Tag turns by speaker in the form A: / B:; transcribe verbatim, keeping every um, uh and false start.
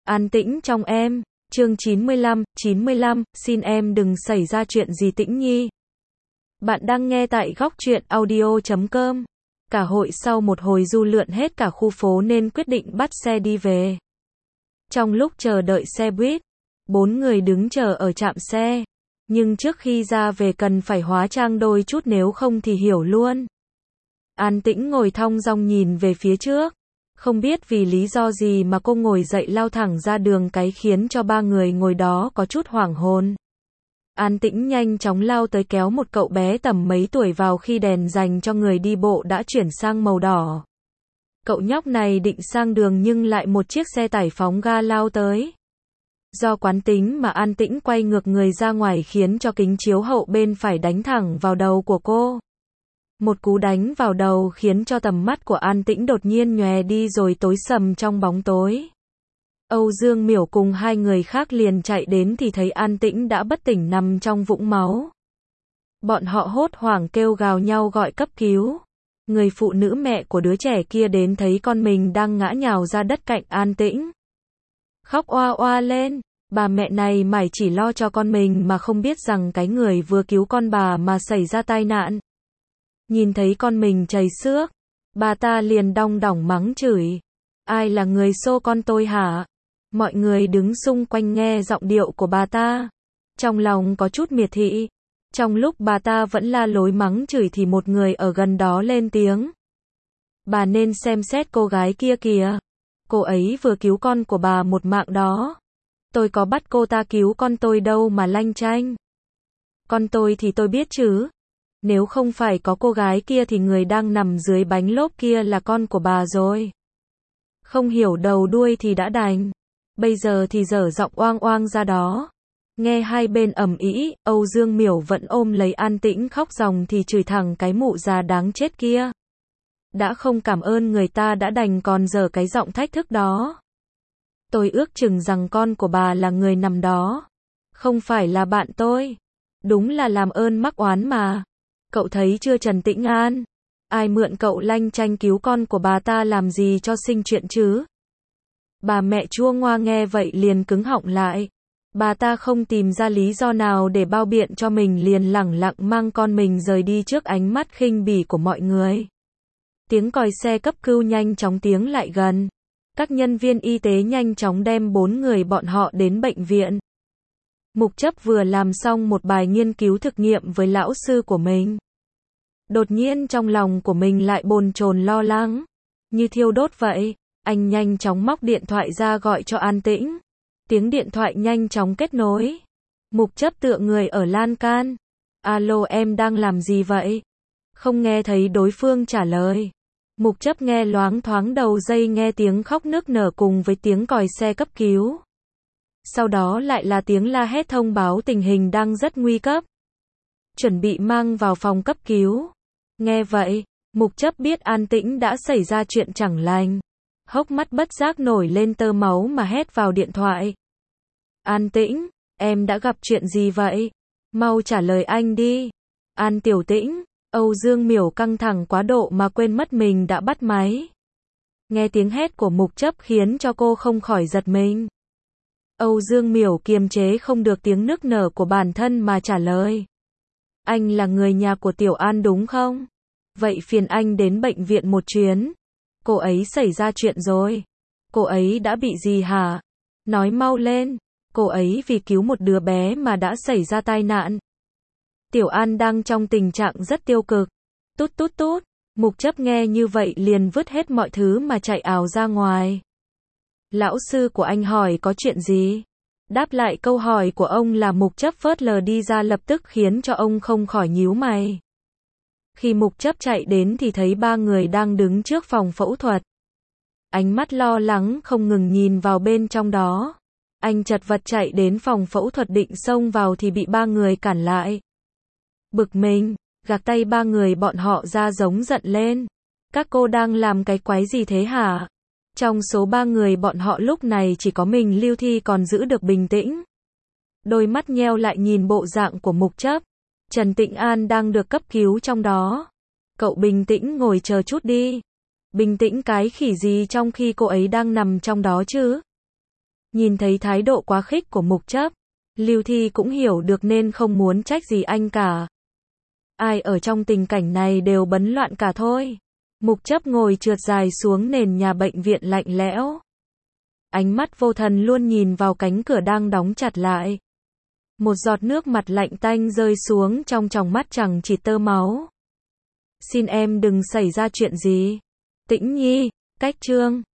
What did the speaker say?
A: An tĩnh trong em, chương chín mươi lăm, chín mươi lăm, xin em đừng xảy ra chuyện gì Tĩnh Nhi. Bạn đang nghe tại góc truyện audio chấm com. Cả hội sau một hồi du lượn hết cả khu phố nên quyết định bắt xe đi về. Trong lúc chờ đợi xe buýt, bốn người đứng chờ ở trạm xe. Nhưng trước khi ra về cần phải hóa trang đôi chút nếu không thì hiểu luôn. An Tĩnh ngồi thong dong nhìn về phía trước. Không biết vì lý do gì mà cô ngồi dậy lao thẳng ra đường cái khiến cho ba người ngồi đó có chút hoảng hồn. An Tĩnh nhanh chóng lao tới kéo một cậu bé tầm mấy tuổi vào khi đèn dành cho người đi bộ đã chuyển sang màu đỏ. Cậu nhóc này định sang đường nhưng lại một chiếc xe tải phóng ga lao tới. Do quán tính mà An Tĩnh quay ngược người ra ngoài khiến cho kính chiếu hậu bên phải đánh thẳng vào đầu của cô. Một cú đánh vào đầu khiến cho tầm mắt của An Tĩnh đột nhiên nhòe đi rồi tối sầm trong bóng tối. Âu Dương Miểu cùng hai người khác liền chạy đến thì thấy An Tĩnh đã bất tỉnh nằm trong vũng máu. Bọn họ hốt hoảng kêu gào nhau gọi cấp cứu. Người phụ nữ mẹ của đứa trẻ kia đến thấy con mình đang ngã nhào ra đất cạnh An Tĩnh. Khóc oa oa lên, bà mẹ này mải chỉ lo cho con mình mà không biết rằng cái người vừa cứu con bà mà xảy ra tai nạn. Nhìn thấy con mình chảy xước, bà ta liền đong đỏng mắng chửi. Ai là người xô con tôi hả? Mọi người đứng xung quanh nghe giọng điệu của bà ta. Trong lòng có chút miệt thị. Trong lúc bà ta vẫn la lối mắng chửi thì một người ở gần đó lên tiếng. Bà nên xem xét cô gái kia kìa. Cô ấy vừa cứu con của bà một mạng đó. Tôi có bắt cô ta cứu con tôi đâu mà lanh chanh. Con tôi thì tôi biết chứ. Nếu không phải có cô gái kia thì người đang nằm dưới bánh lốp kia là con của bà rồi. Không hiểu đầu đuôi thì đã đành. Bây giờ thì dở giọng oang oang ra đó. Nghe hai bên ầm ĩ, Âu Dương Miểu vẫn ôm lấy An Tĩnh khóc ròng thì chửi thẳng cái mụ già đáng chết kia. Đã không cảm ơn người ta đã đành còn dở cái giọng thách thức đó. Tôi ước chừng rằng con của bà là người nằm đó. Không phải là bạn tôi. Đúng là làm ơn mắc oán mà. Cậu thấy chưa Trần Tĩnh An? Ai mượn cậu lanh chanh cứu con của bà ta làm gì cho sinh chuyện chứ? Bà mẹ chua ngoa nghe vậy liền cứng họng lại. Bà ta không tìm ra lý do nào để bao biện cho mình liền lẳng lặng mang con mình rời đi trước ánh mắt khinh bỉ của mọi người. Tiếng còi xe cấp cứu nhanh chóng tiến lại gần. Các nhân viên y tế nhanh chóng đem bốn người bọn họ đến bệnh viện. Mục Chấp vừa làm xong một bài nghiên cứu thực nghiệm với lão sư của mình. Đột nhiên trong lòng của mình lại bồn chồn lo lắng. Như thiêu đốt vậy, anh nhanh chóng móc điện thoại ra gọi cho An Tĩnh. Tiếng điện thoại nhanh chóng kết nối. Mục Chấp tựa người ở lan can. Alo em đang làm gì vậy? Không nghe thấy đối phương trả lời. Mục Chấp nghe loáng thoáng đầu dây nghe tiếng khóc nức nở cùng với tiếng còi xe cấp cứu. Sau đó lại là tiếng la hét thông báo tình hình đang rất nguy cấp. Chuẩn bị mang vào phòng cấp cứu. Nghe vậy, Mục Chấp biết An Tĩnh đã xảy ra chuyện chẳng lành. Hốc mắt bất giác nổi lên tơ máu mà hét vào điện thoại. An Tĩnh, em đã gặp chuyện gì vậy? Mau trả lời anh đi. An Tiểu Tĩnh, Âu Dương Miểu căng thẳng quá độ mà quên mất mình đã bắt máy. Nghe tiếng hét của Mục Chấp khiến cho cô không khỏi giật mình. Âu Dương Miểu kiềm chế không được tiếng nức nở của bản thân mà trả lời. Anh là người nhà của Tiểu An đúng không? Vậy phiền anh đến bệnh viện một chuyến. Cô ấy xảy ra chuyện rồi. Cô ấy đã bị gì hả? Nói mau lên. Cô ấy vì cứu một đứa bé mà đã xảy ra tai nạn. Tiểu An đang trong tình trạng rất tiêu cực. Tút tút tút. Mục Chấp nghe như vậy liền vứt hết mọi thứ mà chạy ào ra ngoài. Lão sư của anh hỏi có chuyện gì? Đáp lại câu hỏi của ông là Mục Chấp phớt lờ đi ra lập tức khiến cho ông không khỏi nhíu mày. Khi Mục Chấp chạy đến thì thấy ba người đang đứng trước phòng phẫu thuật. Ánh mắt lo lắng không ngừng nhìn vào bên trong đó. Anh chật vật chạy đến phòng phẫu thuật định xông vào thì bị ba người cản lại. Bực mình, gạt tay ba người bọn họ ra giống giận lên. Các cô đang làm cái quái gì thế hả? Trong số ba người bọn họ lúc này chỉ có mình Lưu Thi còn giữ được bình tĩnh. Đôi mắt nheo lại nhìn bộ dạng của Mục Chấp. Trần Tĩnh An đang được cấp cứu trong đó. Cậu bình tĩnh ngồi chờ chút đi. Bình tĩnh cái khỉ gì trong khi cô ấy đang nằm trong đó chứ? Nhìn thấy thái độ quá khích của Mục Chấp, Lưu Thi cũng hiểu được nên không muốn trách gì anh cả. Ai ở trong tình cảnh này đều bấn loạn cả thôi. Mục Chấp ngồi trượt dài xuống nền nhà bệnh viện lạnh lẽo. Ánh mắt vô thần luôn nhìn vào cánh cửa đang đóng chặt lại. Một giọt nước mặt lạnh tanh rơi xuống trong tròng mắt chẳng chỉ tơ máu. Xin em đừng xảy ra chuyện gì. Tĩnh Nhi, cách chương.